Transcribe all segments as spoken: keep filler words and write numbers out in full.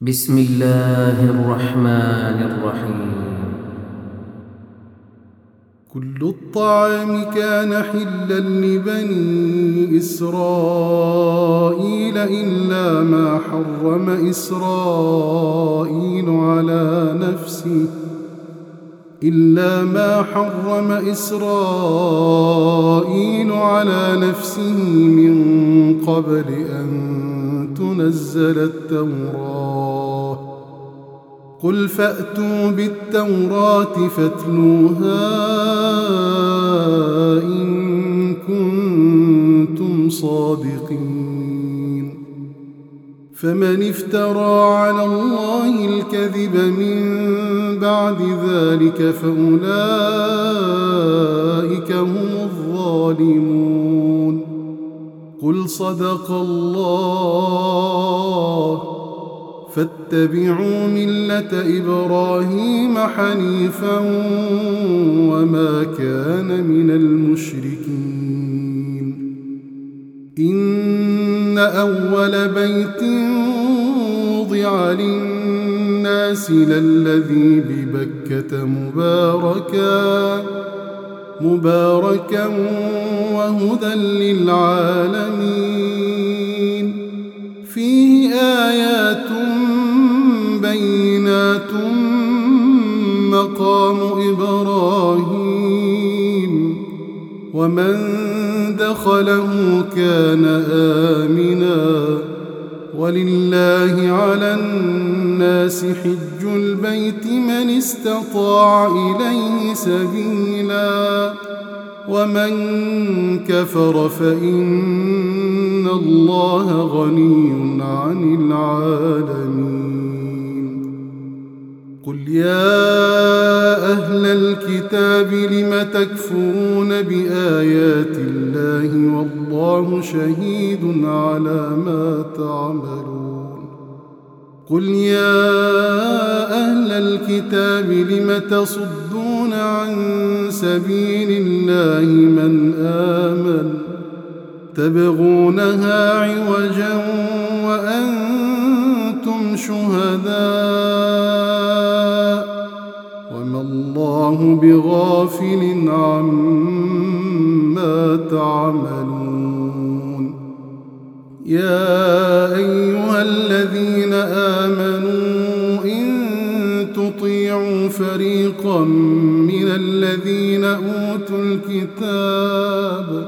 بسم الله الرحمن الرحيم. كل الطعام كان حلا لبني إسرائيل إلا ما حرم إسرائيل على نفسه إلا ما حرم إسرائيل على نفسه من قبل أن تنزل التوراة. قل فأتوا بالتوراة فاتلوها إن كنتم صادقين. فمن افترى على الله الكذب من بعد ذلك فأولئك هم الظالمون. قل صدق الله فاتبعوا ملة إبراهيم حنيفا وما كان من المشركين. إن أول بيت وضع للناس للذي ببكة مباركا مباركا وهدى للعالمين. فيه آيات بينات مقام إبراهيم ومن دخله كان آمنا ولله على الناس حج البيت من استطاع إليه سبيلا ومن كفر فإن الله غني عن العالمين. قل يا أهل الكتاب لم تكفرون بآيات الله والله شهيد على ما تعملون. قل يا أهل الكتاب لم تصدون عن سبيل الله من آمن تبغونها عوجا وأنتم شهداء وما الله بغافل عما تعملون. يا أيها الذين آمنوا إن تطيعوا فريقا من الذين أوتوا الكتاب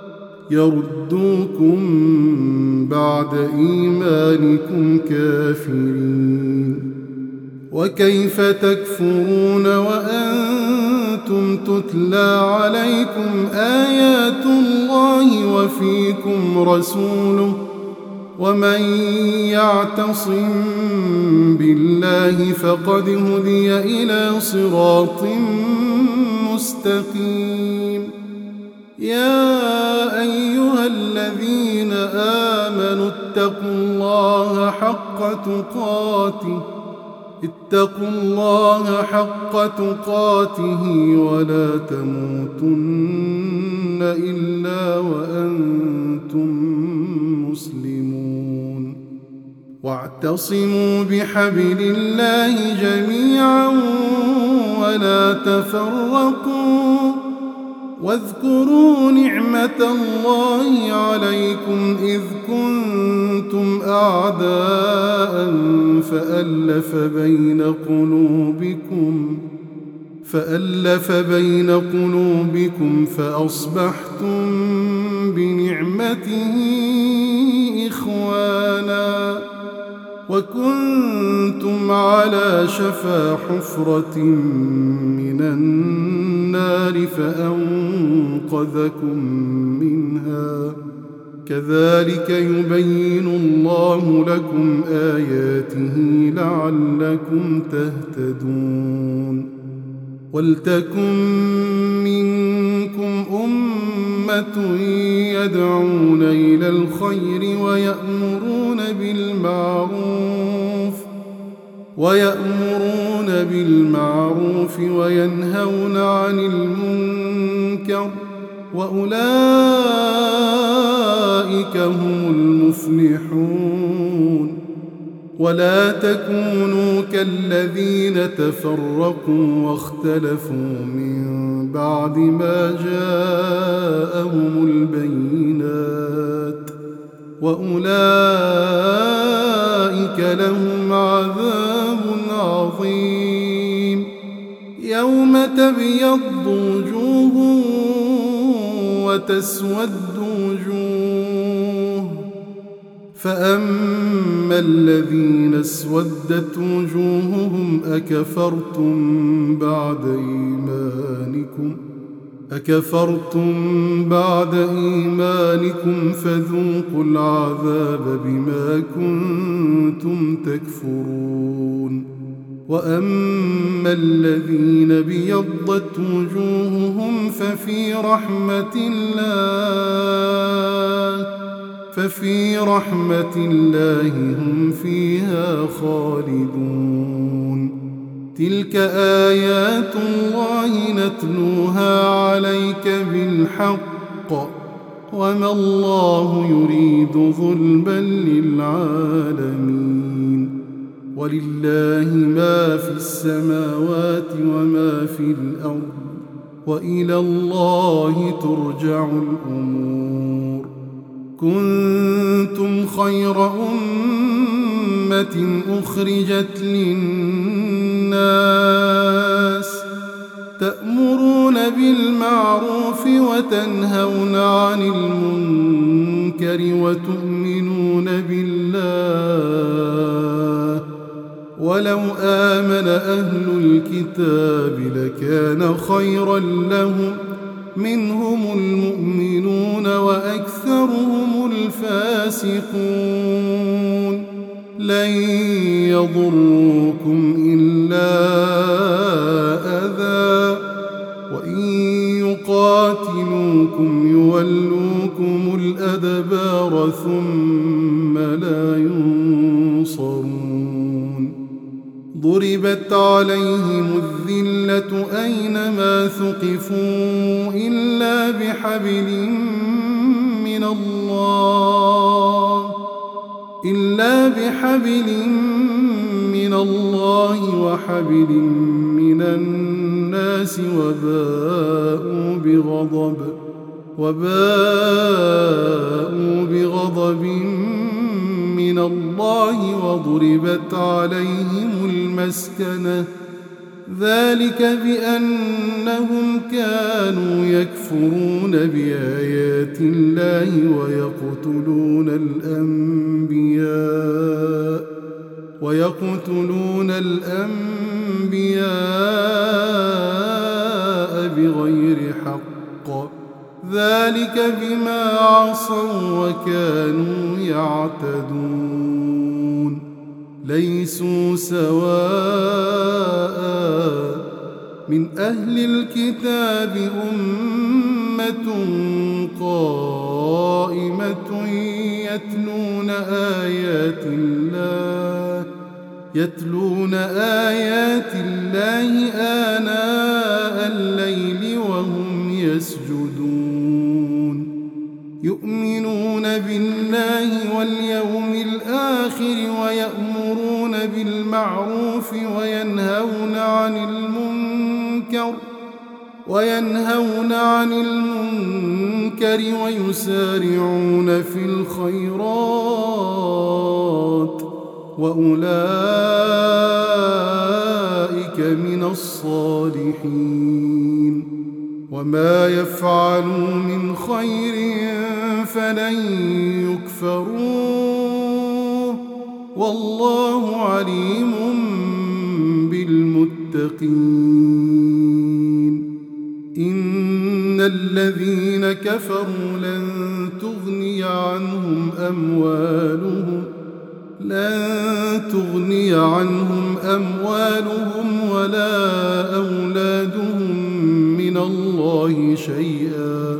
يردوكم بعد إيمانكم كافرين. وكيف تكفرون وأنتم تتلى عليكم آيات الله وفيكم رسوله ومن يعتصم بالله فقد هدي إلى صراط مستقيم. يا أيها الذين آمنوا اتقوا الله حق تقاته اتقوا الله حق تقاته ولا تموتن إلا وأنتم مسلمون. واعتصموا بحبل الله جميعا ولا تفرقوا واذكروا نعمة الله عليكم إذ كنتم أعداء فألف بين قلوبكم فألف بين قلوبكم فأصبحتم بنعمته إخوانا وكنتم على شفا حفرة من النار فأنقذكم منها. كذلك يبين الله لكم آياته لعلكم تهتدون. ولتكن منكم أمة يدعون إلى الخير ويأمرون بالمعروف ويأمرون بالمعروف وينهون عن المنكر وأولئك هم المفلحون. ولا تكونوا كالذين تفرقوا واختلفوا من بعد ما جاءهم البينات وأولئك لهم عذاب عظيم. يوم تبيض وجوه وتسود وجوه، فأما الذين اسودت وجوههم أكفرتم بعد إيمانكم أكفرتم بعد إيمانكم فذوقوا العذاب بما كنتم تكفرون. وأما الذين بيضت وجوههم ففي رحمة الله ففي رحمة الله هم فيها خالدون. تلك آيات الله نتلوها عليك بالحق وما الله يريد ظلما للعالمين. ولله ما في السماوات وما في الأرض وإلى الله ترجع الأمور. كنتم خير أمة أخرجت للناس تأمرون بالمعروف وتنهون عن المنكر وتؤمنون بالله. ولو آمن أهل الكتاب لكان خيرا لهم منهم المؤمنون وأكثرهم الفاسقون. لن يضروكم إلا أذى وإن يقاتلوكم يولوكم الأدبار ثم لا ينصرون. ضربت عليهم الذلة أينما ثقفوا إلا بحبل من الله إلا بحبل من الله وحبل من الناس وباءوا بغضب وباءوا بغضب من الله وضربت عليهم المسكنة ذلك بأنهم كانوا يكفرون بآيات الله ويقتلون الأنبياء ويقتلون الأنبياء بغير حق ذلك بما عصوا وكانوا يعتدون. ليسوا سواء من أهل الكتاب أمة قائمة يتلون آيات الله يتلون آيات الله آناء الليل وهم يسجدون يؤمنون بالله واليوم الآخر ويأمرون بالمعروف وينهون عن المنكر وينهون عن المنكر ويسارعون في الخيرات وأولئك من الصالحين. وما يفعلوا من خير فلن يكفروه والله عليم بالمتقين. إن الذين كفروا لن تغني عنهم أموالهم لن تغني عنهم أموالهم ولا أولادهم من الله شيئا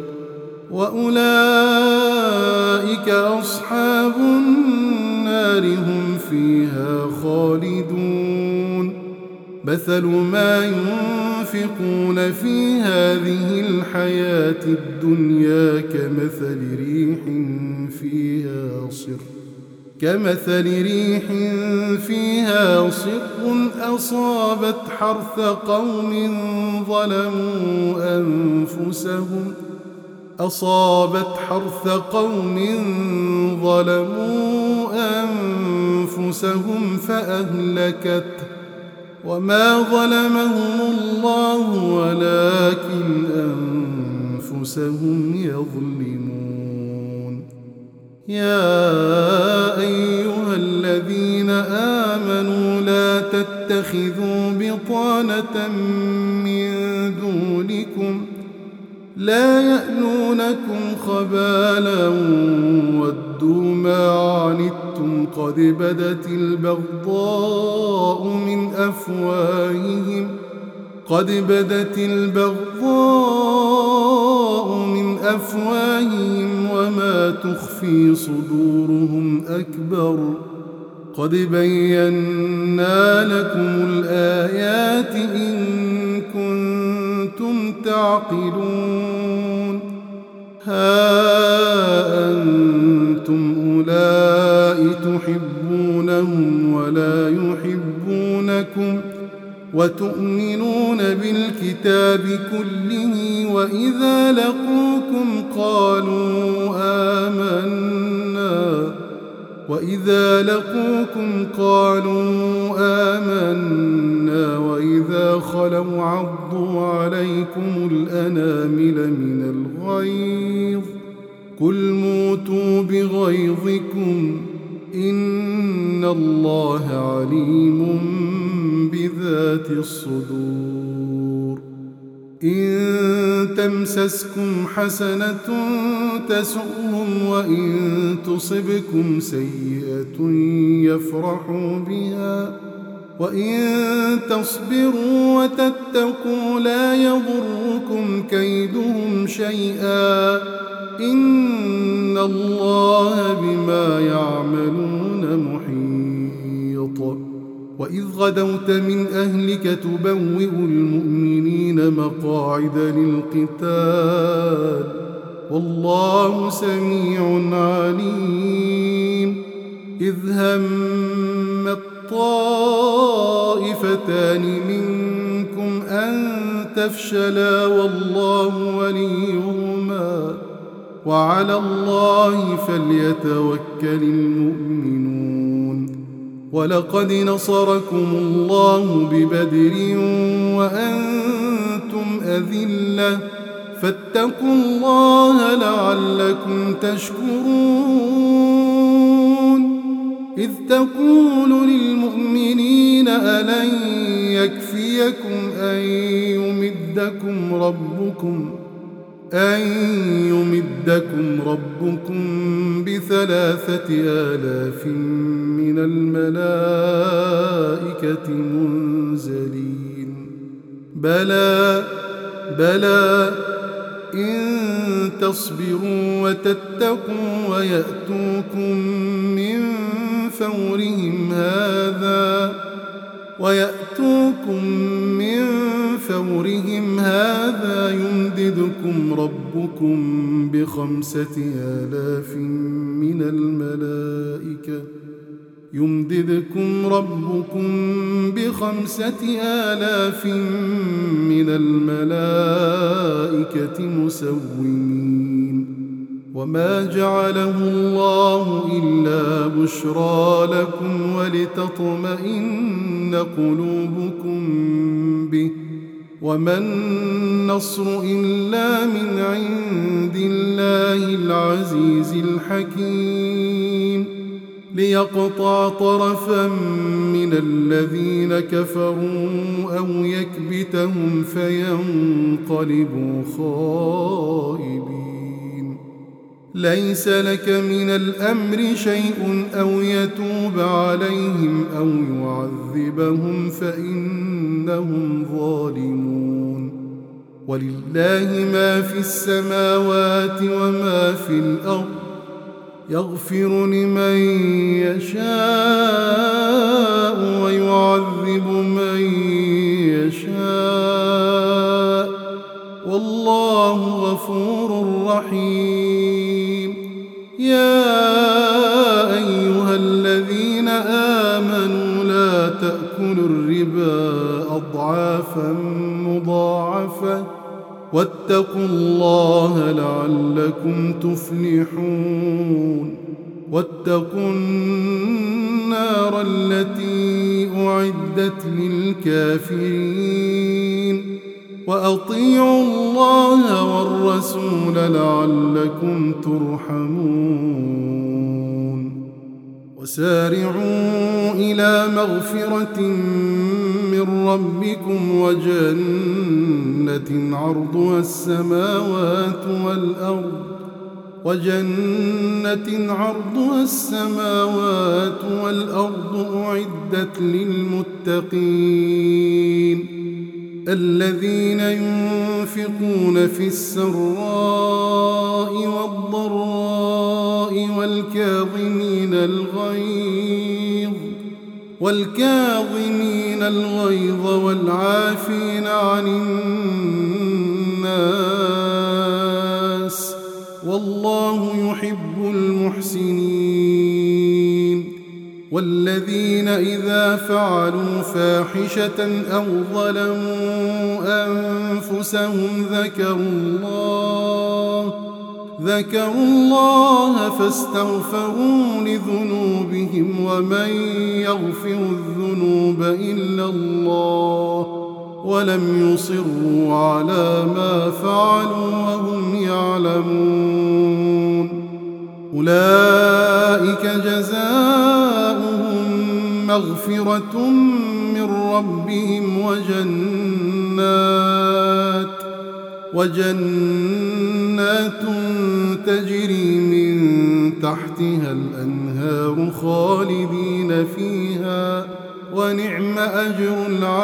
وأولئك أصحاب النار هم فيها خالدون. مثل ما ينفقون في هذه الحياة الدنيا كمثل ريح فيها صر كمثل ريح فيها صر أصابت حرث قوم ظلموا أنفسهم أصابت حرث قوم ظلموا أنفسهم فأهلكته وما ظلمهم الله ولكن أنفسهم يظلمون. يا أيها الذين آمنوا لا تتخذوا بطانة من دونكم لا يألونكم خبالا ودوا ما عنتم قد بدت البغضاء من أفواههم قد بدت البغضاء من أفواههم وما تخفي صدورهم أكبر قد بينا لكم الآيات إن كنتم تعقلون. ها أنتم أولئك تحبونهم ولا يحبونكم وتؤمنون بالكتاب كله وإذا لقوكم قالوا آمنا وإذا لقوكم قالوا آمنا وإذا خلوا عضوا عليكم الأنامل من الغيظ قل موتوا بغيظكم إن الله عليم بذات الصدور. إن تمسسكم حسنة تسؤهم وإن تصبكم سيئة يفرحوا بها وإن تصبروا وتتقوا لا يضركم كيدهم شيئا إن الله بما يعملون محيط. وإذ غدوت من أهلك تبوئ المؤمنين مقاعد للقتال والله سميع عليم. إذ هم الطائفتان منكم أن تفشلا والله وليهما وعلى الله فليتوكل المؤمنون. ولقد نصركم الله ببدر وأنتم أذلة فاتقوا الله لعلكم تشكرون. إذ تقول للمؤمنين ألن يكفيكم أن يمدكم ربكم أن يمدكم ربكم بثلاثة آلاف من الملائكة منزلين بلى بلى إن تصبروا وتتقوا ويأتوكم من فورهم هذا ويأتوكم من فورهم هذا يمددكم ربكم بخمسة آلاف من الملائكة يمددكم ربكم بخمسة آلاف من الملائكة مسومين. وما جعله الله إلا بشرى لكم ولتطمئن قلوبكم به وما النصر إلا من عند الله العزيز الحكيم ليقطع طرفا من الذين كفروا أو يكبتهم فينقلبوا خائبين. ليس لك من الأمر شيء أو يتوب عليهم أو يعذبهم فإنهم ظالمون. ولله ما في السماوات وما في الأرض يغفر لمن يشاء ويعذب من يشاء والله غفور رحيم. يا أيها آمنوا لا تأكلوا الربا أضعافا مضاعفة واتقوا الله لعلكم تفلحون واتقوا النار التي أعدت للكافرين وأطيعوا الله والرسول لعلكم ترحمون وسارعوا إلى مغفرة من ربكم وجنة عرضها السماوات والأرض وجنة عرضها السماوات والأرض أعدت للمتقين الذين ينفقون في السراء والضراء والكاظمين الغيظ والكاظمين الغيظ والعافين عن الناس والله يحب المحسنين والذين إذا فعلوا فاحشة أو ظلموا أنفسهم ذكروا الله ذكروا الله فاستغفروا لذنوبهم ومن يغفر الذنوب إلا الله ولم يصروا على ما فعلوا وهم يعلمون أولئك جزاؤهم مغفرة من ربهم وجنات وجنات تجري من تحتها الأنهار خالدين فيها ونعم أجر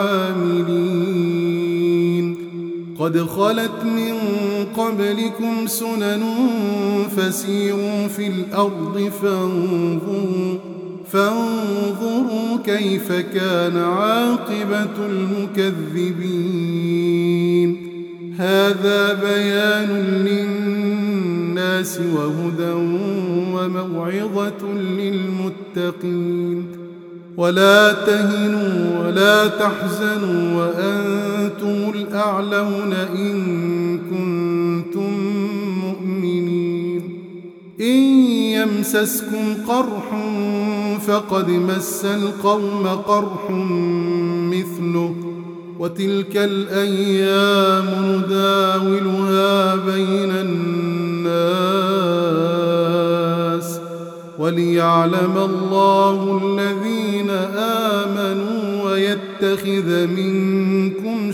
العاملين قد خلت من قبلكم سنن فسيروا في الأرض فانظروا فانظروا كيف كان عاقبة المكذبين هذا بيان للناس وهدى وموعظة للمتقين ولا تهنوا ولا تحزنوا وأنتم الأعلون إن كنتم مؤمنين إن يمسسكم قرح فقد مس القوم قرح مثله وتلك الأيام نداولها بين الناس وليعلم الله الذين آمنوا ويتخذ منكم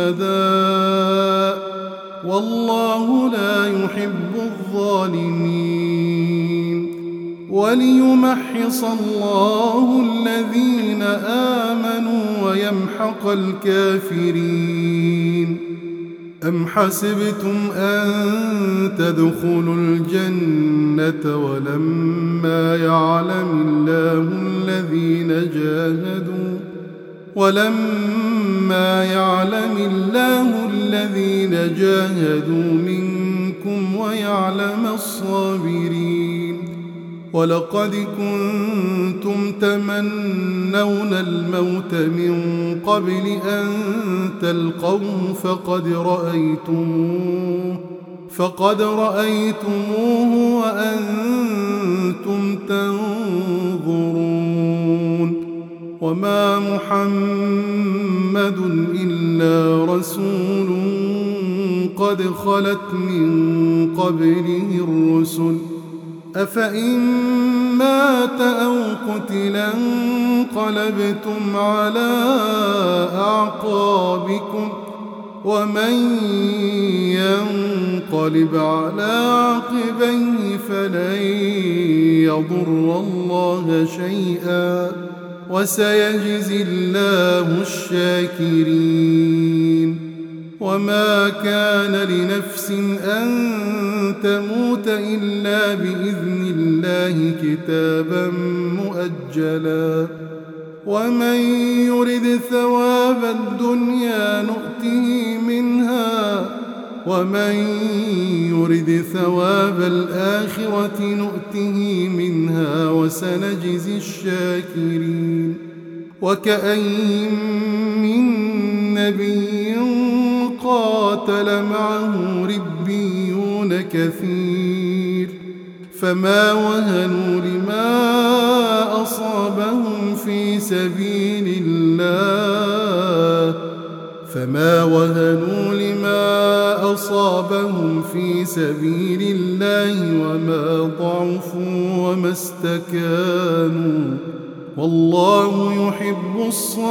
شهداء والله لا يحب الظالمين وليمحص الله الذين آمنوا ويمحق الكافرين أم حسبتم أن تدخلوا الجنة ولما يعلم الله الذين جاهدوا ولما يعلم الله الذين جاهدوا منكم ويعلم الصابرين ولقد كنتم تمنون الموت من قبل أن تلقوه فقد رأيتموه فقد رأيتموه وأنتم تنظرون وما محمد إلا رسول قد خلت من قبله الرسل أفإن مات أو قتلا انقلبتم على أعقابكم ومن ينقلب على عقبيه فلن يضر الله شيئا وسيجزي الله الشاكرين وما كان لنفس أن تموت إلا بإذن الله كتابا مؤجلا ومن يرد ثواب الدنيا نؤته منها ومن يرد ثواب الآخرة نؤته منها وسنجزي الشاكرين وكأين من نبي قاتل معه ربيون كثير فما وهنوا لما أصابهم في سبيل الله فما وهنوا لما أصابهم في سبيل الله وما ضعفوا وما استكانوا والله يحب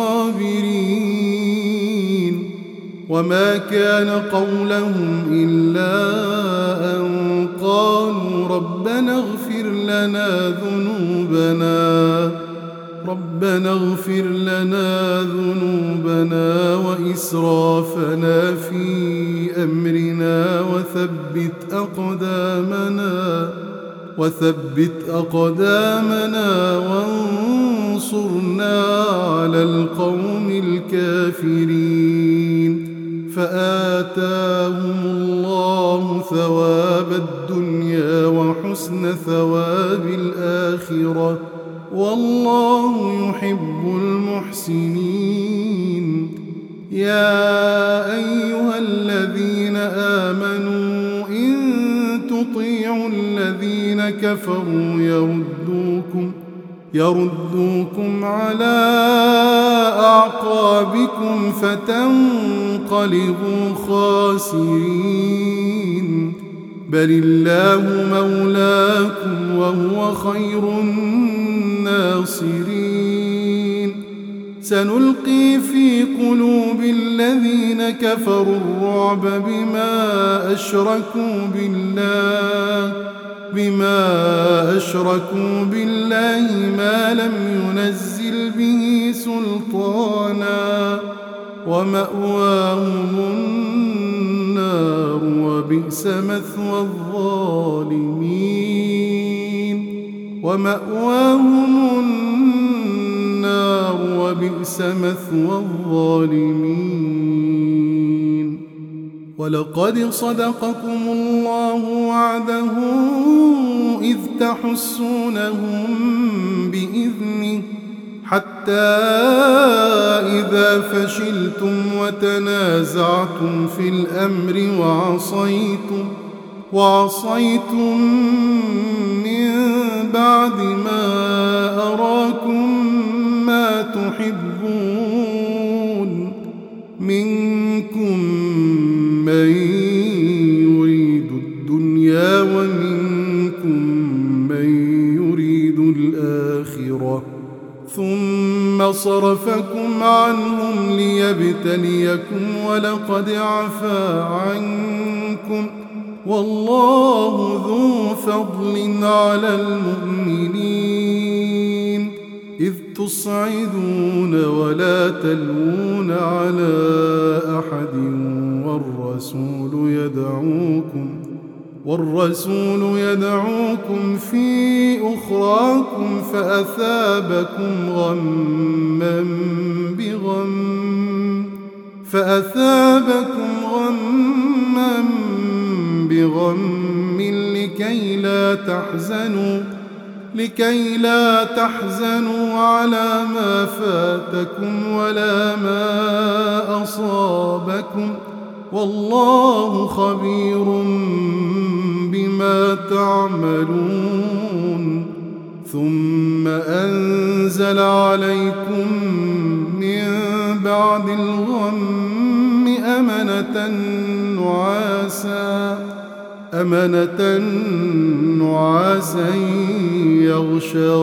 الصابرين وما كان قولهم إلا أن قالوا ربنا اغفر لنا ذنوبنا ربنا اغفر لنا ذنوبنا وإسرافنا في أمرنا وثبت أقدامنا وثبت أقدامنا وانصرنا على القوم الكافرين فآتاهم الله ثواب الدنيا وحسن ثواب الآخرة والله يحب المحسنين يا أيها الذين آمنوا إن تطيعوا الذين كفروا يردوكم يردوكم على أعقابكم فتنقلبوا خاسرين بل الله مولاكم وهو خير الناصرين سنلقي في قلوب الذين كفروا الرعب بما أشركوا بالله بما أشركوا بالله ما لم ينزل به سلطانا ومأواهم النار وبئس مثوى الظالمين ومأواهم النار وبئس مثوى الظالمين ولقد صدقكم الله وعده إذ تحسونهم بإذنه حتى إذا فشلتم وتنازعتم في الأمر وعصيتم وعصيتم من بعد ما أراكم ما تحبون منكم من يريد الدنيا ومنكم من يريد الآخرة ثم صرفكم عنهم ليبتليكم ولقد عفا عنكم والله ذو فضل على المؤمنين إذ تصعدون ولا تلوون على أحد والرسول يدعوكم والرسول يدعوكم في أخراكم فأثابكم غما بغم فأثابكم غما بغم لكي لا تحزنوا لكي لا تحزنوا على ما فاتكم ولا ما أصابكم والله خبير بما تعملون ثم أنزل عليكم من بعد الغم أمنة نعاسا أمنة نعاسا يغشى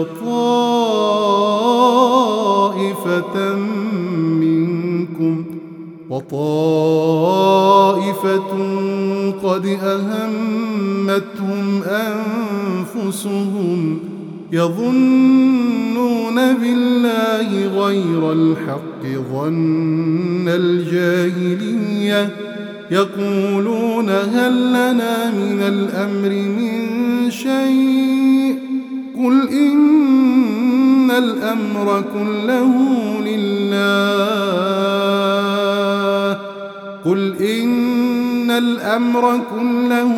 طائفة منكم وطائفة قد أهمتهم أنفسهم يظنون بالله غير الحق ظن الجاهلية يقولون هل لنا من الأمر من شيء قل إن الأمر كله لله قل إن الأمر كله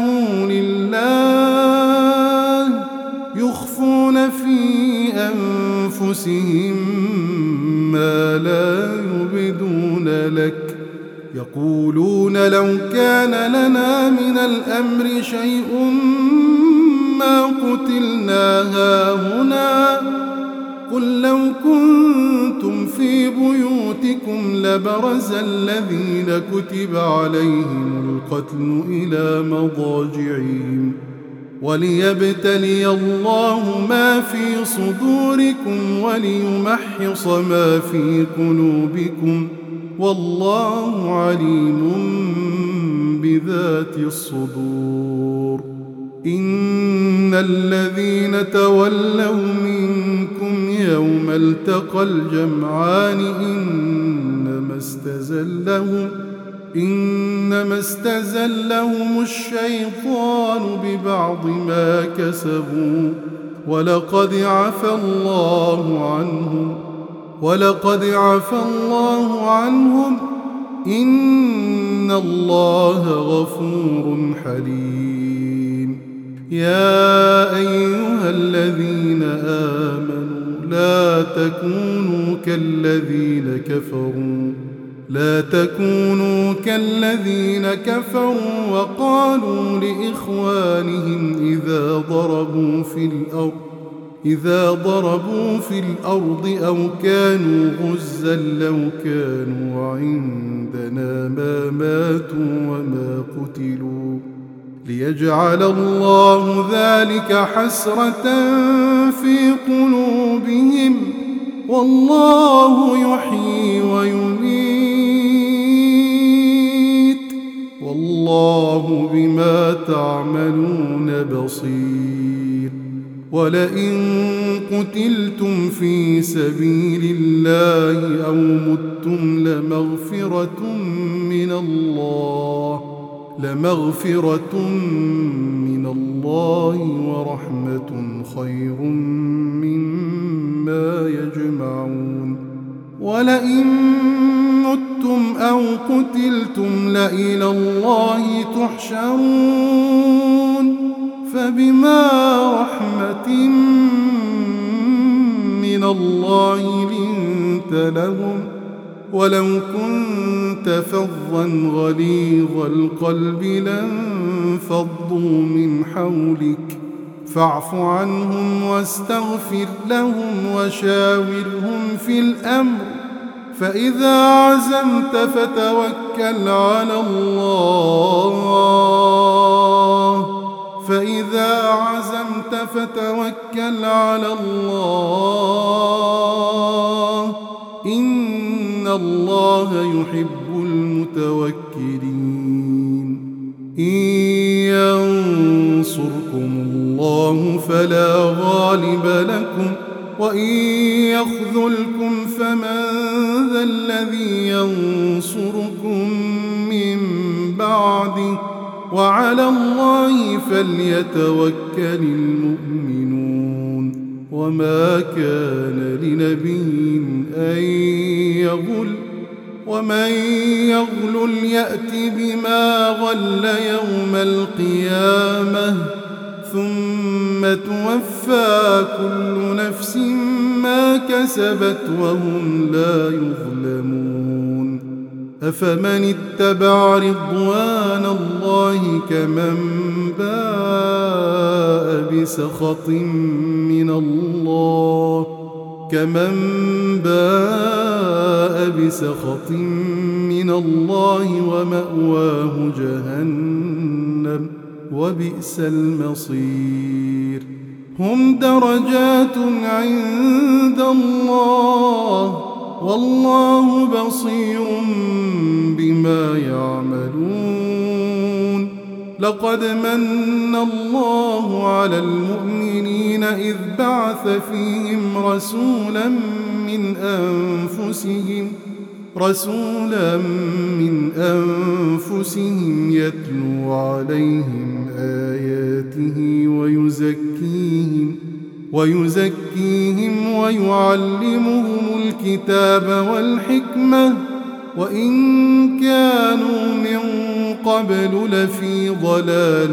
لله يخفون في أنفسهم ما لا يبدون لك. يقولون لو كان لنا من الأمر شيء ما قتلنا هاهنا. قل لو كنتم في بيوتكم لبرز الذين كتب عليهم القتل إلى مضاجعهم وليبتلي الله ما في صدوركم وليمحص ما في قلوبكم والله عليم بذات الصدور. إن الذين تولوا منكم يوم التقى الجمعان إنما استزلهم إنما استزلهم الشيطان ببعض ما كسبوا ولقد عفى الله عنهم ولقد عفى الله عنهم إن الله غفور حليم. يا أيها الذين آمنوا لا تكونوا كالذين كفروا لا تكونوا كالذين كفروا وقالوا لإخوانهم إذا ضربوا في الأرض إذا ضربوا في الأرض أو كانوا غزا لو كانوا عندنا ما ماتوا وما قتلوا ليجعل الله ذلك حسرة في قلوبهم والله يحيي ويميت والله بما تعملون بصير. ولئن قتلتم في سبيل الله أو متم لمغفرة من الله لمغفرة من الله ورحمة خير مما يجمعون. ولئن متم أو قتلتم لإلى الله تحشرون. فبما رحمة من الله لنت لهم ولو كنت فظا غليظ القلب لانفضوا من حولك فاعف عنهم واستغفر لهم وشاورهم في الأمر فإذا عزمت فتوكل على الله فإذا عزمت فتوكل على الله إن الله يحب المتوكلين. إن ينصركم الله فلا غالب لكم وإن يخذلكم فمن ذا الذي ينصركم من بعده وعلى الله فليتوكل المؤمنون. وما كان لنبي أن يغل ومن يغل يأت بما غل يوم القيامة ثم توفى كل نفس ما كسبت وهم لا يظلمون. أفمن اتبع رضوان الله كمن باء بسخط من الله كمن باء بسخط من الله ومأواه جهنم وبئس المصير. هم درجات عند الله والله بصير بما يعملون. لقد من الله على المؤمنين إذ بعث فيهم رسولا من أنفسهم رسولا من أنفسهم يتلو عليهم آياته ويزكيهم ويزكيهم ويعلمهم الكتاب والحكمة وإن كانوا من قبل لفي ضلال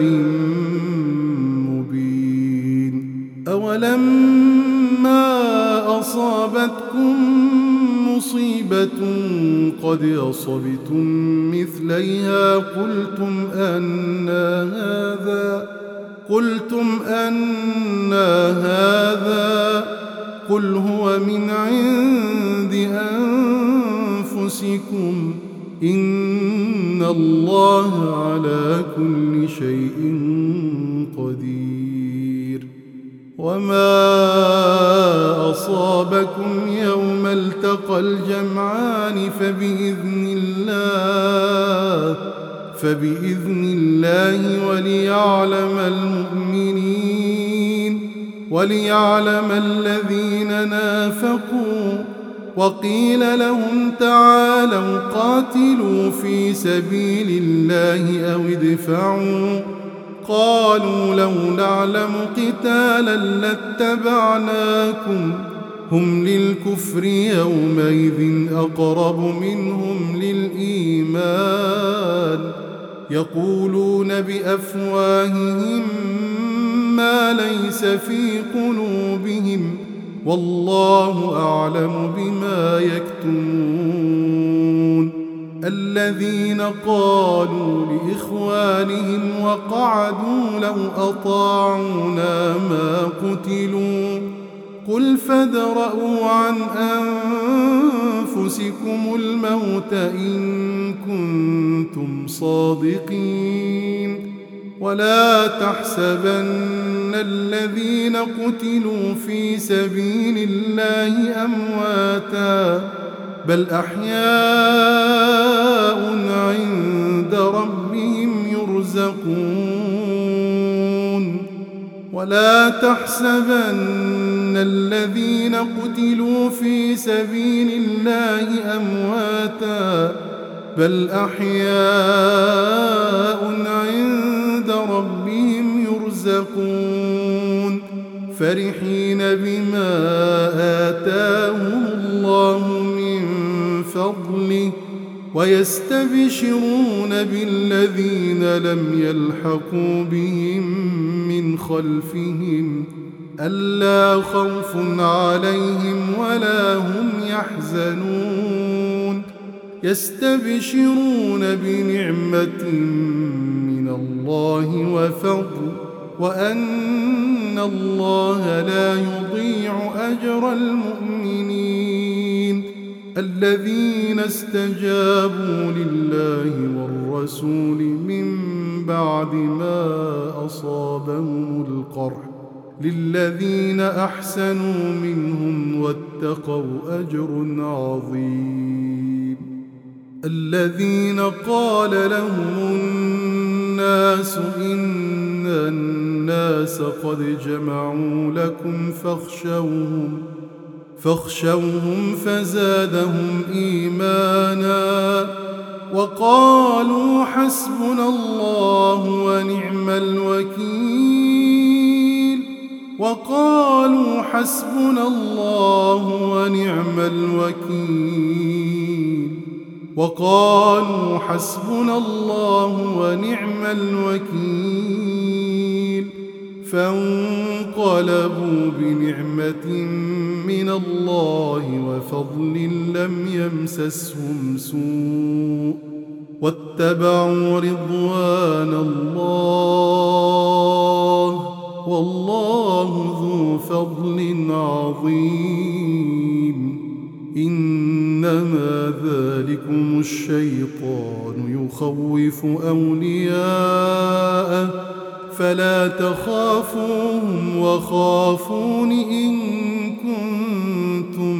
مبين. أولما أصابتكم مصيبة قد أصبتم مثليها قلتم أنى هذا قلتم أنى هذا قل هو من عند أنفسكم إن الله على كل شيء قدير. وما أصابكم يوم التقى الجمعان فبإذن الله فبإذن الله وليعلم المؤمنين وليعلم الذين نافقوا. وقيل لهم تعالوا قاتلوا في سبيل الله أو ادفعوا قالوا لو نعلم قتالا لاتبعناكم هم للكفر يومئذ أقرب منهم للإيمان يقولون بأفواههم ما ليس في قلوبهم والله أعلم بما يكتمون. الذين قالوا لإخوانهم وقعدوا لو أطاعونا ما قتلوا قل فادرءوا عن أنفسكم الموت إن كنتم صادقين. ولا تحسبن الذين قتلوا في سبيل الله أمواتا بل أحياء عند ربهم يرزقون. ولا تحسبن الذين قتلوا في سبيل الله أمواتا بل أحياء عند ربهم يرزقون فرحين بما آتاهم الله من فضله ويستبشرون بالذين لم يلحقوا بهم من خلفهم ألا خوف عليهم ولا هم يحزنون يستبشرون بنعمة من الله وفضل وأن الله لا يضيع أجر المؤمنين. الذين استجابوا لله والرسول من بعد ما أصابهم القرح للذين أحسنوا منهم واتقوا أجر عظيم. الذين قال لهم الناس إن الناس قد جمعوا لكم فاخشوهم فاخشوهم فزادهم إيمانا وقالوا حسبنا الله ونعم الوكيل وقالوا حسبنا الله ونعم الوكيل وقالوا حسبنا الله ونعم الوكيل فانقلبوا بنعمة من الله وفضل لم يمسسهم سوء واتبعوا رضوان الله والله ذو فضل عظيم. إنما ذلكم الشيطان يخوف أولياءه فلا تخافوهم وخافون إن كنتم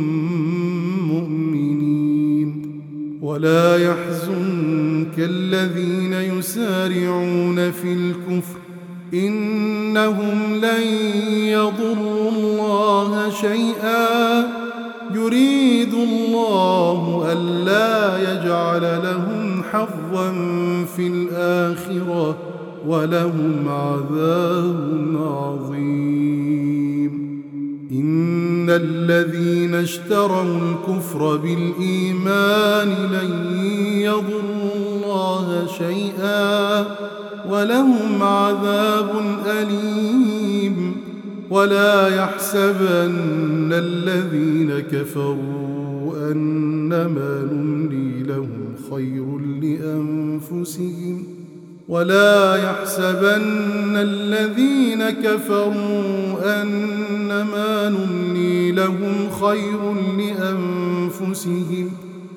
مؤمنين. ولا يحزنك الذين يسارعون في الكفر إنهم لن يضروا الله شيئا يريد الله ألا يجعل لهم حظا في الآخرة ولهم عذاب عظيم. إن الذين اشتروا الكفر بالإيمان لن يضروا الله شيئا ولهم عذاب أليم. ولا يحسبن الذين كفروا أن إنما نملي لهم خير لأنفسهم ولا يحسبن الذين كفروا أنما نملي لهم خير لأنفسهم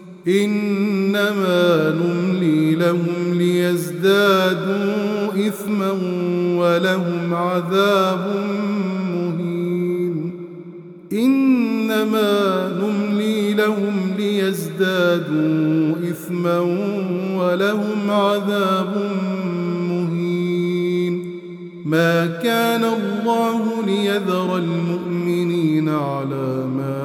إنما نملي لهم ليزدادوا إثما ولهم عذاب مهين إنما نملي لهم ليزدادوا إثما ولهم عذاب مهين ما كان الله ليذر المؤمنين على ما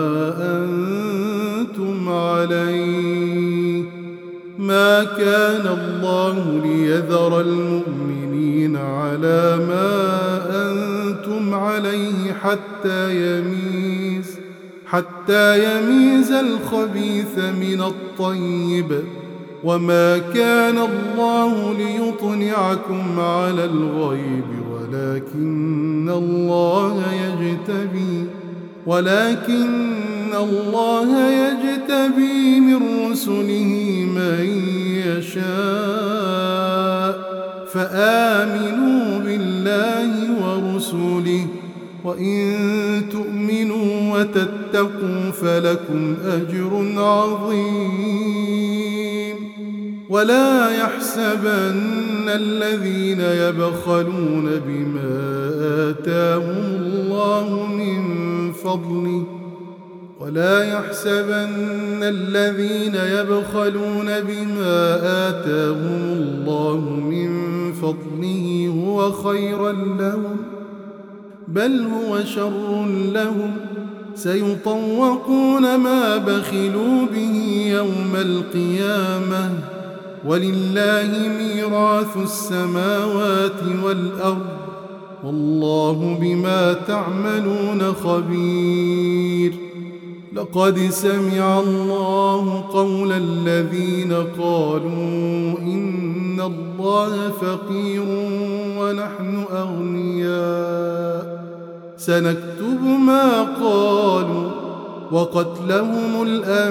أنتم عليه ما كان الله ليذر المؤمنين على ما أنتم عليه حتى يميز حتى يميز الخبيث من الطيب وما كان الله ليطلعكم على الغيب ولكن الله يجتبي ولكن الله يجتبي من رسله من يشاء فآمنوا بالله ورسله وإن تؤمنوا وتتقوا فلكم أجر عظيم ولا يحسبن الذين يبخلون بما آتاهم الله من فضله ولا يحسبن الذين يبخلون بما آتاهم الله من فضله هو خيرا لهم بل هو شر لهم سيطوقون ما بخلوا به يوم القيامة ولله ميراث السماوات والأرض والله بما تعملون خبير لقد سمع الله قول الذين قالوا إن الله فقير ونحن أغنياء سنكتب ما قالوا وقتلهم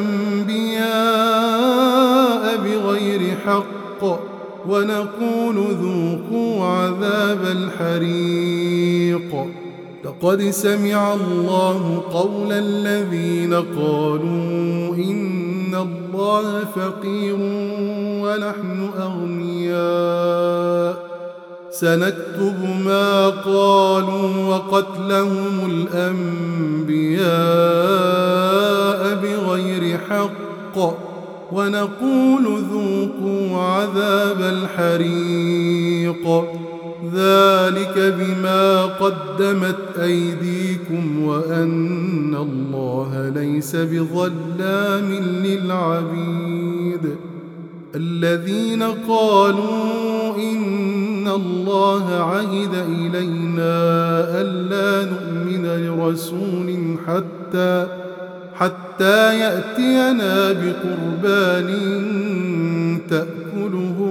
الأنبياء بغير حق ونقول ذوقوا عذاب الحريق لقد سمع الله قول الذين قالوا إن الله فقير ونحن أغنياء سنكتب ما قالوا وقتلهم الأنبياء بغير حق ونقول ذوقوا عذاب الحريق ذلك بما قدمت أيديكم وأن الله ليس بظلام للعبيد الذين قالوا إن الله عهد إلينا ألا نؤمن لرسول حتى حتى يأتينا بقربان تأكله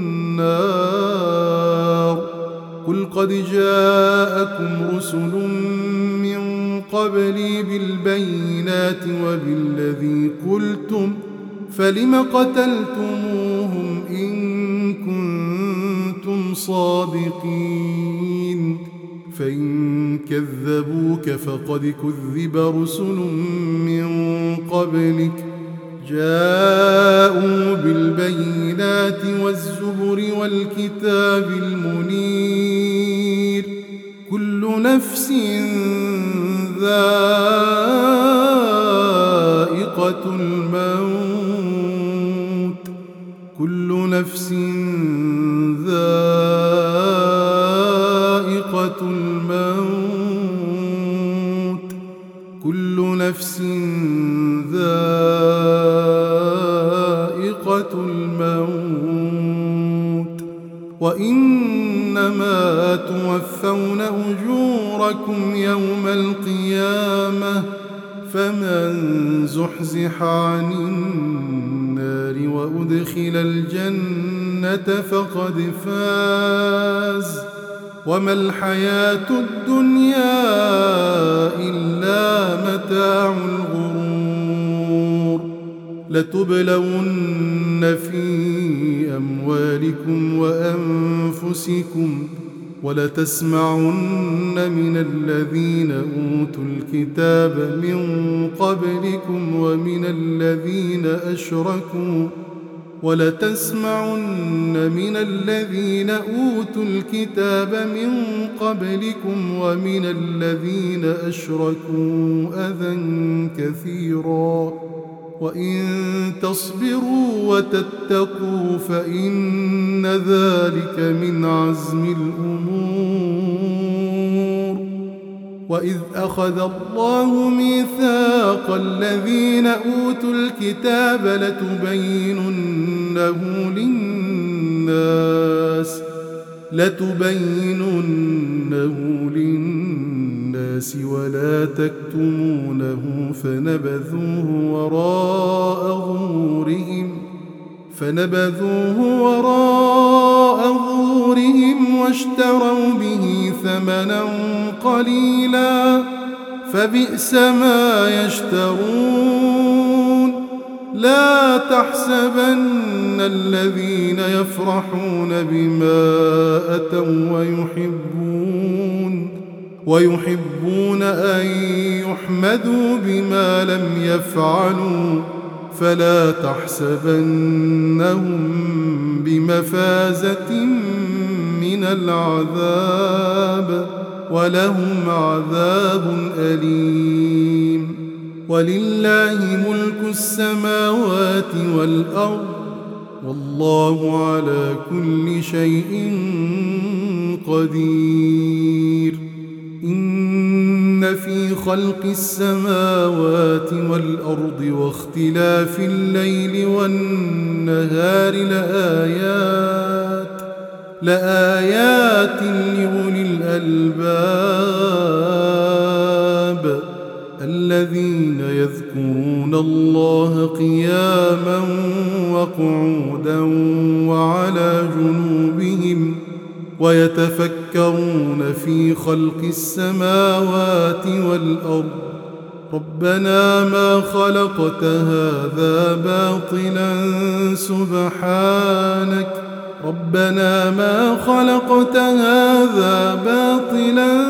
النار قل قد جاءكم رسل من قبلي بالبينات وبالذي قلتم فلم قتلتموهم إن كنتم صادقين فإن كذبوك فقد كذب رسل من قبلك جاءوا بالبينات والزبر والكتاب المنير كل نفس ذائقة الموت كل نفس ذائقة الموت كل نفس ذائقة الموت وإنما توفون أجوركم يوم القيامة فمن زحزح عن النار وأدخل الجنة فقد فاز وما الحياة الدنيا إلا متاع الغرور لتبلون في أموالكم وأنفسكم ولتسمعن من الذين أوتوا الكتاب من قبلكم ومن الذين أشركوا ولتسمعن من الذين أوتوا الكتاب من قبلكم ومن الذين أشركوا أذى كثيرا وإن تصبروا وتتقوا فإن ذلك من عزم الأمور. وإذ أخذ الله ميثاق الذين أوتوا الكتاب لتبيننه للناس لتبيننه للناس ولا تكتمونه فنبذوه وراء ظهورهم فنبذوه وراء ظهورهم واشتروا به ثمنا قليلا فبئس ما يشترون. لا تحسبن الذين يفرحون بما أتوا ويحبون ويحبون أن يحمدوا بما لم يفعلوا فلا تحسبنهم بمفازة من العذاب ولهم عذاب أليم. ولله ملك السماوات والأرض والله على كل شيء قدير. إن في خلق السماوات والأرض واختلاف الليل والنهار لآيات لآيات لأولي الألباب الذين يذكرون الله قياما وقعودا وعلى جنوبهم ويتفكرون في خلق السماوات والأرض ربنا ما خلقت هذا باطلا سبحانك ربنا ما خلقت هذا باطلا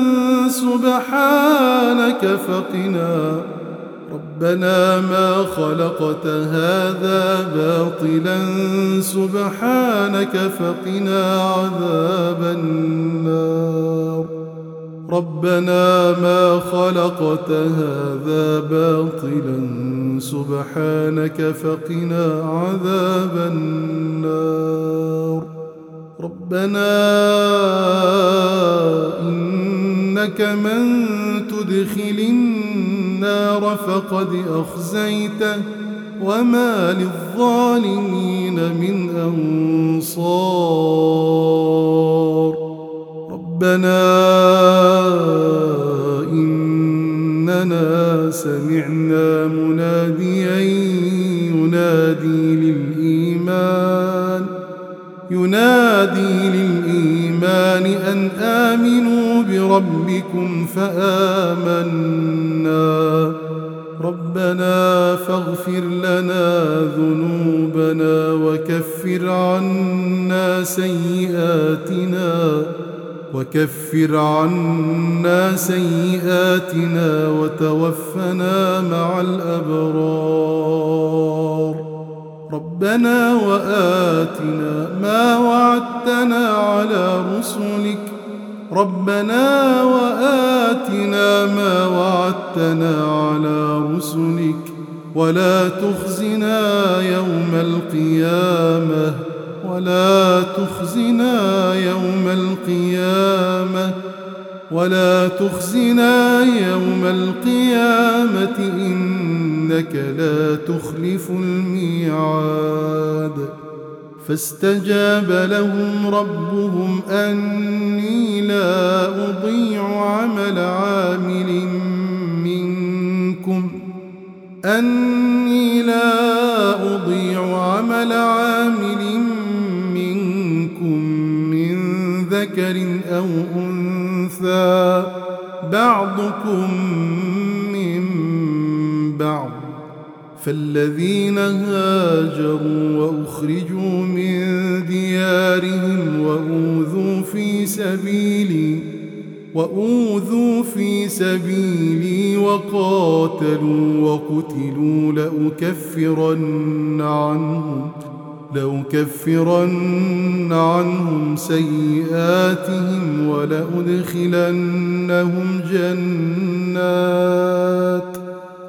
سبحانك فقنا ربنا ما خلقت هذا باطلا سبحانك فقنا عذاب النار ربنا ما خلقت هذا باطلا سبحانك فقنا عذاب النار ربنا إنك من تدخل النار فقد أخزيته وما للظالمين من أنصار ربنا إننا سمعنا مناديا ينادي للإيمان ينادي للإيمان أن آمنوا بربكم فآمنا ربنا فاغفر لنا ذنوبنا وكفر عنا سيئاتنا وكفر عنا سيئاتنا وتوفنا مع الأبرار ربنا وآتنا ما وعدتنا على رسلك ربنا وآتنا ما وعدتنا على رسلك ولا تخزنا يوم القيامة ولا تخزنا يوم القيامة ولا تخزنا يوم القيامة إنك لا تخلف الميعاد فاستجاب لهم ربهم أني لا أضيع عمل عامل منكم أني لا أضيع عمل عامل منكم من ذكر أو أنثى بعضكم من بعض فالذين هاجروا وأخرجوا من ديارهم وأوذوا في سبيلي وأوذوا في سبيلي وقاتلوا وقتلوا لأكفرن عنهم لأكفرن عنهم سيئاتهم ولأدخلنهم جنات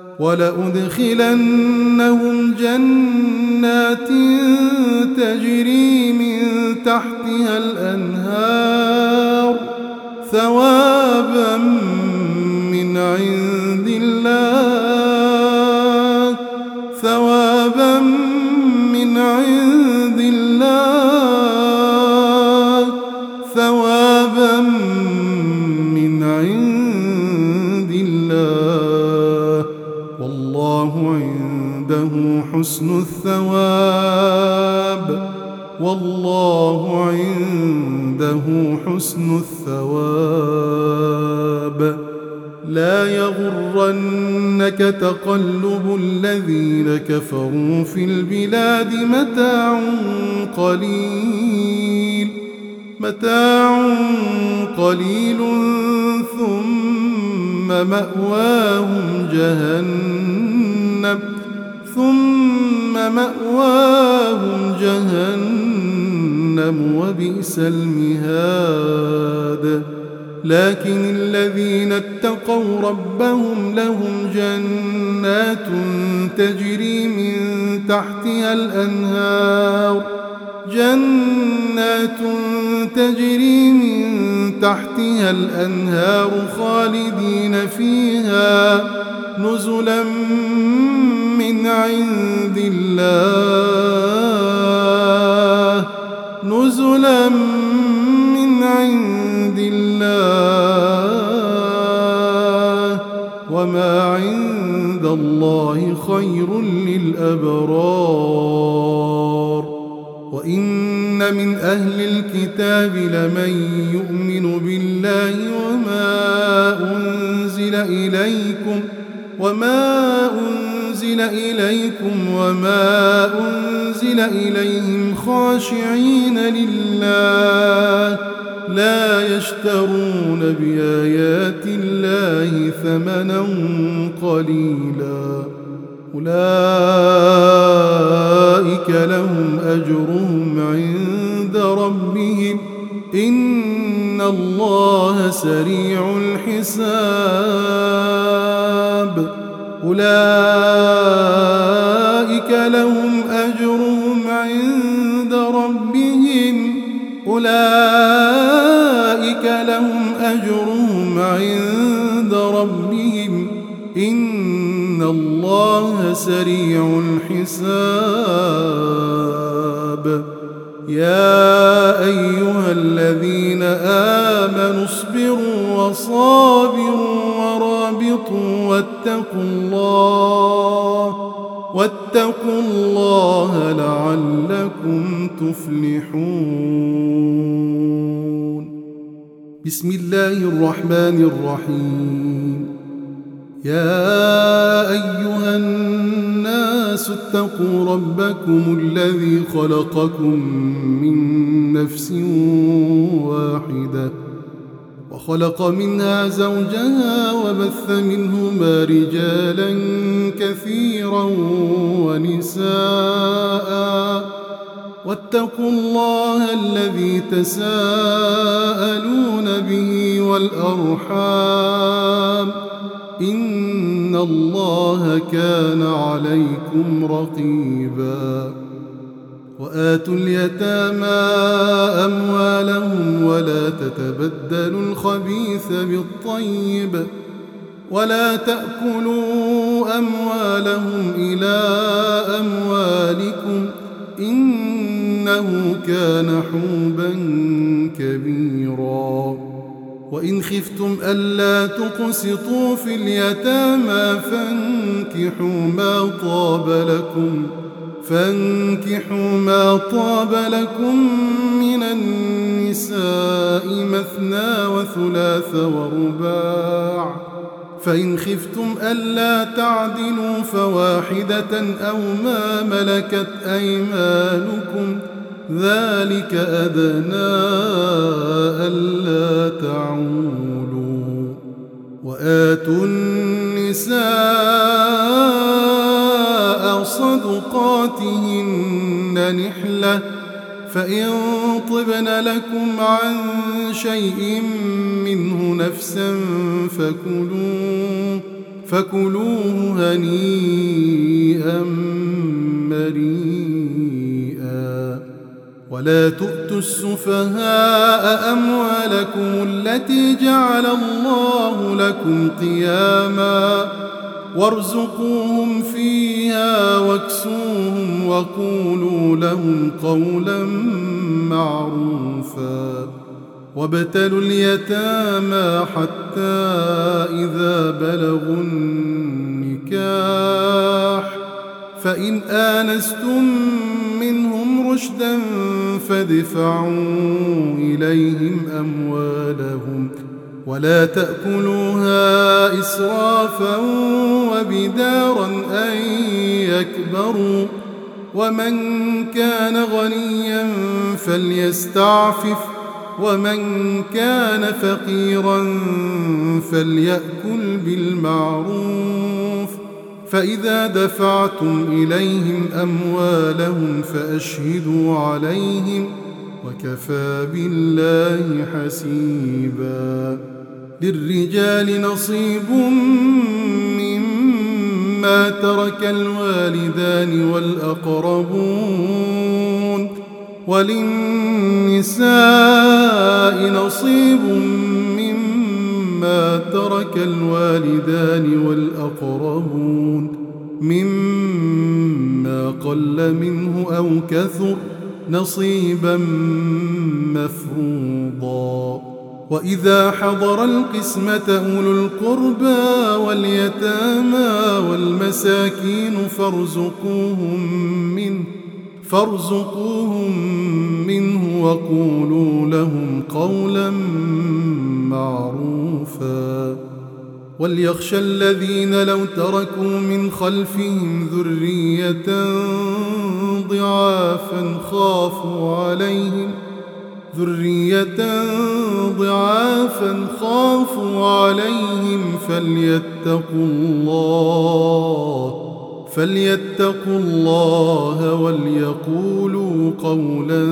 ولأدخلنهم جنات تجري من تحتها الأنهار ثوابا من عند الله ثوابا من عند الله ثوابا من عند الله والله عنده حسن الثواب والله عنده حسن الثواب لا يغرنك تقلب الذين كفروا في البلاد متاع قليل متاع قليل ثم مأواهم جهنم ثم مأواهم جهنم وبئس المهاد لكن الذين اتقوا ربهم لهم جنات تجري من تحتها الأنهار جنات تجري من تحتها الأنهار خالدين فيها نزلا من عند الله نزلا من عند الله وما عند الله خير للأبرار وإن من أهل الكتاب لمن يؤمن بالله وما أنزل إليكم وما أنزل إليكم وما أنزل إليهم خاشعين لله لا يشترون بآيات الله ثمنا قليلا أولئك لهم أجرهم عند ربهم إن الله سريع الحساب أولئك لهم أجرهم عند ربهم أولئك لهم أجرهم عند ربهم إن الله سريع الحساب يا أيها الذين آمنوا اصبروا وصابروا ورابطوا واتقوا الله واتقوا الله لعلكم تفلحون بسم الله الرحمن الرحيم يا أيها الناس اتقوا ربكم الذي خلقكم من نفس واحدة وخلق منها زوجها وبث منهما رجالا كثيرا ونساء واتقوا الله الذي تساءلون به والأرحام إن الله كان عليكم رقيبا وآتوا اليتامى أموالهم ولا تتبدلوا الخبيث بالطيب ولا تأكلوا أموالهم إلى أموالكم إنه كان حوبا كبيرا وإن خفتم ألا تقسطوا في اليتامى فانكحوا ما طاب لكم فانكحوا ما طاب لكم من النساء مثنى وثلاث ورباع فإن خفتم ألا تعدلوا فواحدة أو ما ملكت أيمانكم ذلك أدنى ألا تعولوا وآتوا النساء صدقاتهن نحلة فإن طبن لكم عن شيء منه نفسا فكلوه فكلوه هنيئا مريئا ولا تؤتوا السفهاء أموالكم التي جعل الله لكم قياما وارزقوهم فيها واكسوهم وقولوا لهم قولا معروفا وابتلوا اليتامى حتى إذا بلغوا النكاح فإن آنستم منهم رشدا فادفعوا إليهم أموالهم ولا تأكلوها إسرافا وبدارا أن يكبروا ومن كان غنيا فليستعفف ومن كان فقيرا فليأكل بالمعروف فإذا دفعتم إليهم أموالهم فأشهدوا عليهم وكفى بالله حسيبا للرجال نصيب مما ترك الوالدان والأقربون وللنساء نصيب مما ترك الوالدان والأقربون مما قل منه أو كثر نصيبا مفروضا وإذا حضر القسمة أولو القربى واليتامى والمساكين فارزقوهم منه فارزقوهم منه وقولوا لهم قولا معروفا وليخشى الذين لو تركوا من خلفهم ذرية ضعافا خافوا عليهم ذرية ضعافا خافوا عليهم فليتقوا الله فليتقوا الله وليقولوا قولا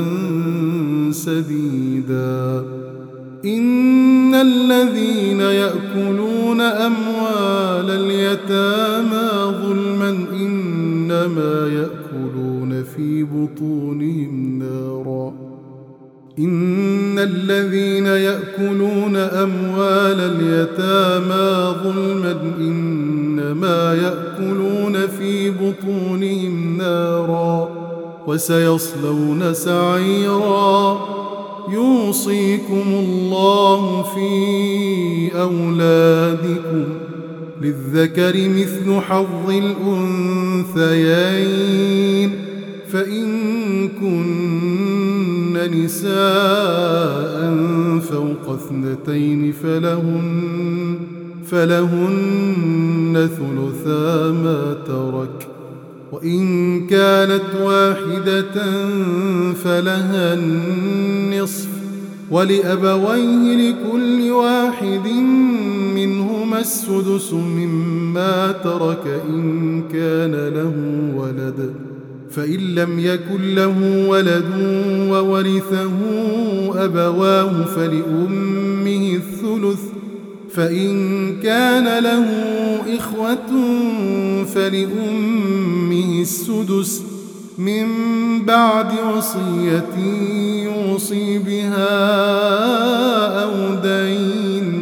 سديدا إن الذين يأكلون أموال اليتامى ظلما إنما يأكلون في بطونهم نارا إن الذين يأكلون أموال اليتامى ظلما إنما يأكلون في بطونهم نارا وسيصلون سعيرا يوصيكم الله في أولادكم للذكر مثل حظ الأنثيين فإن كن نساء فوق اثنتين فلهن فلهن ثلثا ما ترك وإن كانت واحدة فلها النصف ولأبويه لكل واحد منهما السدس مما ترك إن كان له ولد فإن لم يكن له ولد وورثه أبواه فلأمه الثلث فإن كان له إخوة فلأمه السدس من بعد وصية يوصي بها أو دين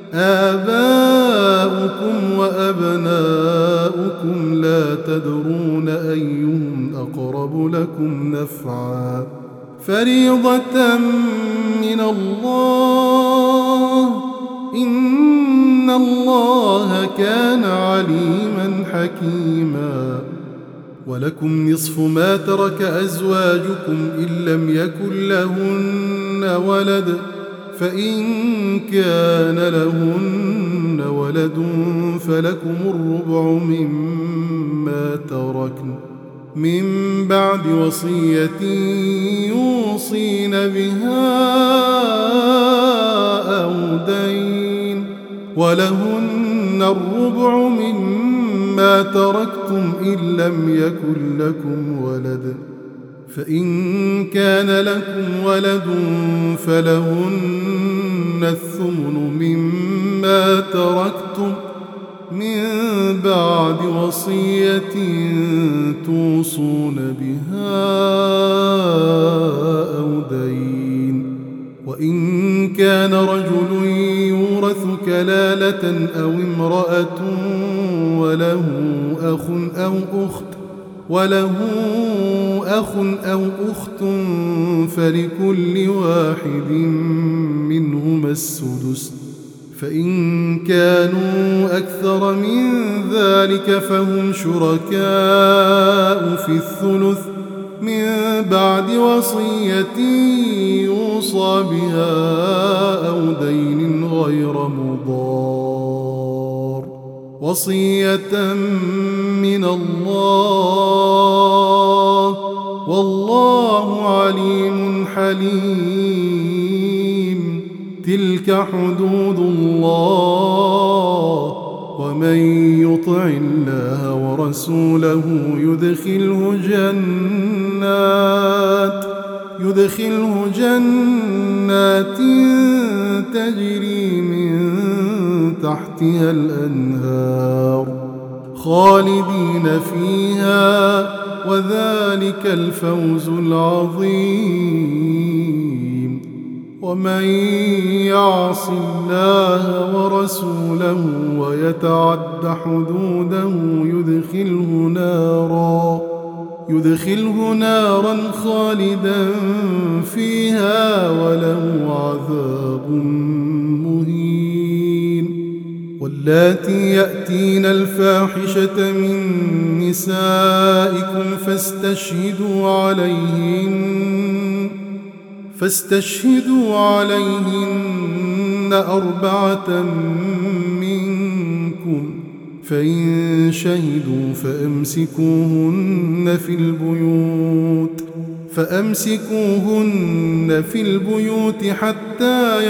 آباؤكم وأبناؤكم لا تدرون أيهم أقرب لكم نفعا فريضة من الله إن الله كان عليما حكيما ولكم نصف ما ترك أزواجكم إن لم يكن لهن ولد فإن كان لهن ولد فلكم الربع مما تركن من بعد وصية يوصين بها أو دين ولهن الربع مما تركتم إن لم يكن لكم ولد فإن كان لكم ولد فلهن الثمن مما تركتم من بعد وصية توصون بها أو دين وإن كان رجل يورث كلالة أو امرأة وله أخ أو أخت وله أخ أو أخت فلكل واحد منهما السدس فإن كانوا أكثر من ذلك فهم شركاء في الثلث من بعد وصية يوصى بها أو دين غير مضار وصية من الله والله عليم حليم تلك حدود الله ومن يطع الله ورسوله يدخله جنات يدخله جنات تجري من تحتها الأنهار خالدين فيها وذلك الفوز العظيم ومن يعص الله ورسوله ويتعد حدوده يدخله نارا يدخله نارا خالدا فيها وله عذاب مهين واللاتي يأتين الفاحشة من نسائكم فاستشهدوا عليهن فاستشهدوا عليهن أربعة منكم فإن شهدوا فأمسكوهن في البيوت فأمسكوهن في البيوت حتى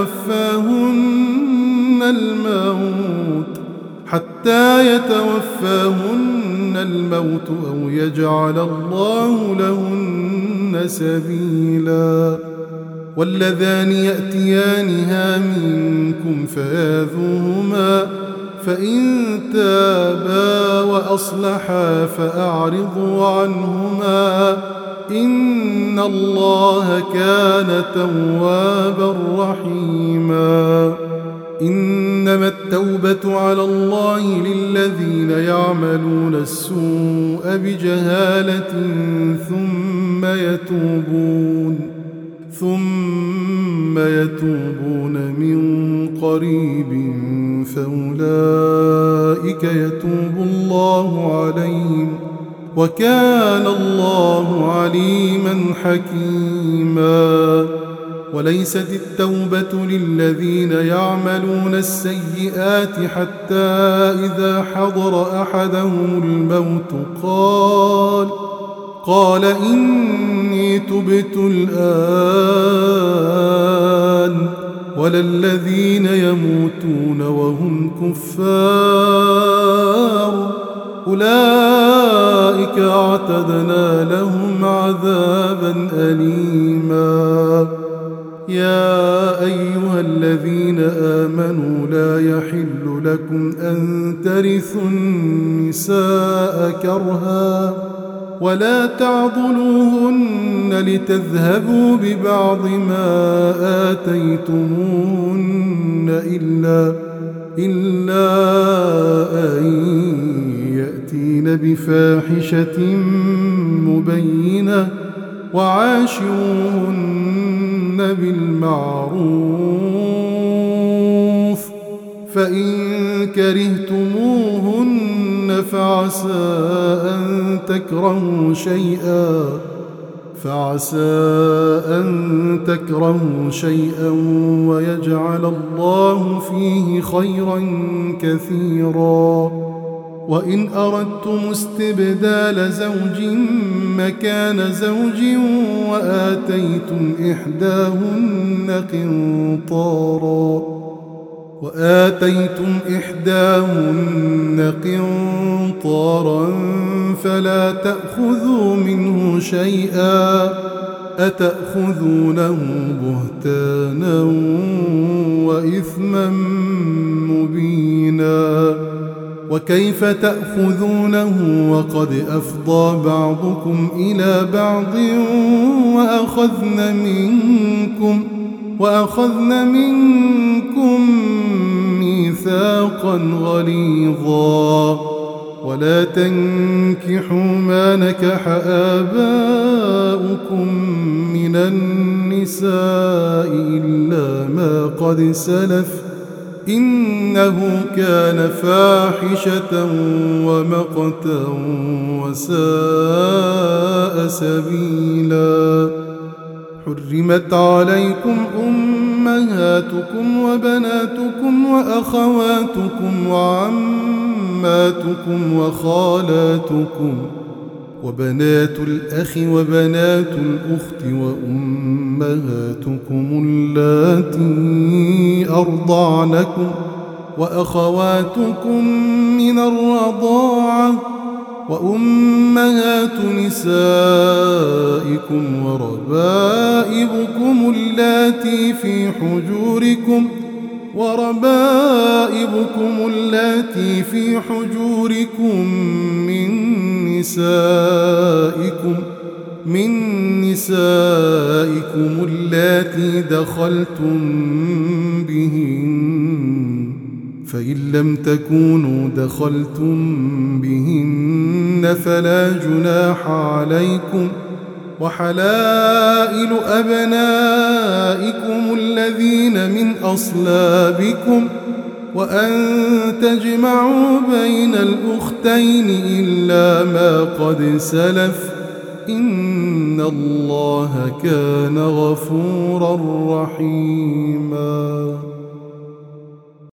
يتوفاهن الموت حتى يتوفاهن الموت أو يجعل الله لهن سبيلا واللذان يأتيانها منكم فآذوهما فإن تابا وأصلحا فأعرضوا عنهما إن الله كان توابا رحيما إنما التوبة على الله للذين يعملون السوء بجهالة ثم يتوبون ثم يتوبون من قريب فأولئك يتوب الله عليهم وكان الله عليما حكيما وليست التوبة للذين يعملون السيئات حتى إذا حضر أحدهم الموت قال قال إني تبت الآن ولا الذين يموتون وهم كفار أولئك أعتدنا لهم عذابا أليما يا أيها الذين آمنوا لا يحل لكم أن ترثوا النساء كرها ولا تعضلوهن لتذهبوا ببعض ما آتيتموهن إلا, إلا أن يأتين بفاحشة مبينة وعاشروهن بالمعروف فإن كرهتموهن فعسى أن تكرهوا شيئا فعسى أن تكرهوا شيئا ويجعل الله فيه خيرا كثيرا. وإن أردتم استبدال زوج مكان زوج وآتيتم إحداهن قنطارا وآتيتم إحداهن قنطارا فلا تأخذوا منه شيئا أتأخذونه بهتانا وإثما مبينا. وكيف تأخذونه وقد أفضى بعضكم إلى بعض وأخذن منكم وأخذن منكم ميثاقا غليظا. ولا تنكحوا ما نكح آباؤكم من النساء إلا ما قد سلف إنه كان فاحشة ومقتا وساء سبيلا. حرمت عليكم أمهاتكم وبناتكم وأخواتكم وعماتكم وخالاتكم وبنات الأخ وبنات الأخت وأمهاتكم اللاتي أرضعنكم وأخواتكم من الرضاعة وأمهات نسائكم وربائبكم اللاتي في حجوركم وربائبكم اللاتي في حجوركم من نسائكم من نسائكم اللاتي دخلتم بهن فإن لم تكونوا دخلتم بهن فلا جناح عليكم. وحلائل أبنائكم الذين من أصلابكم وأن تجمعوا بين الأختين إلا ما قد سلف إن الله كان غفورا رحيما.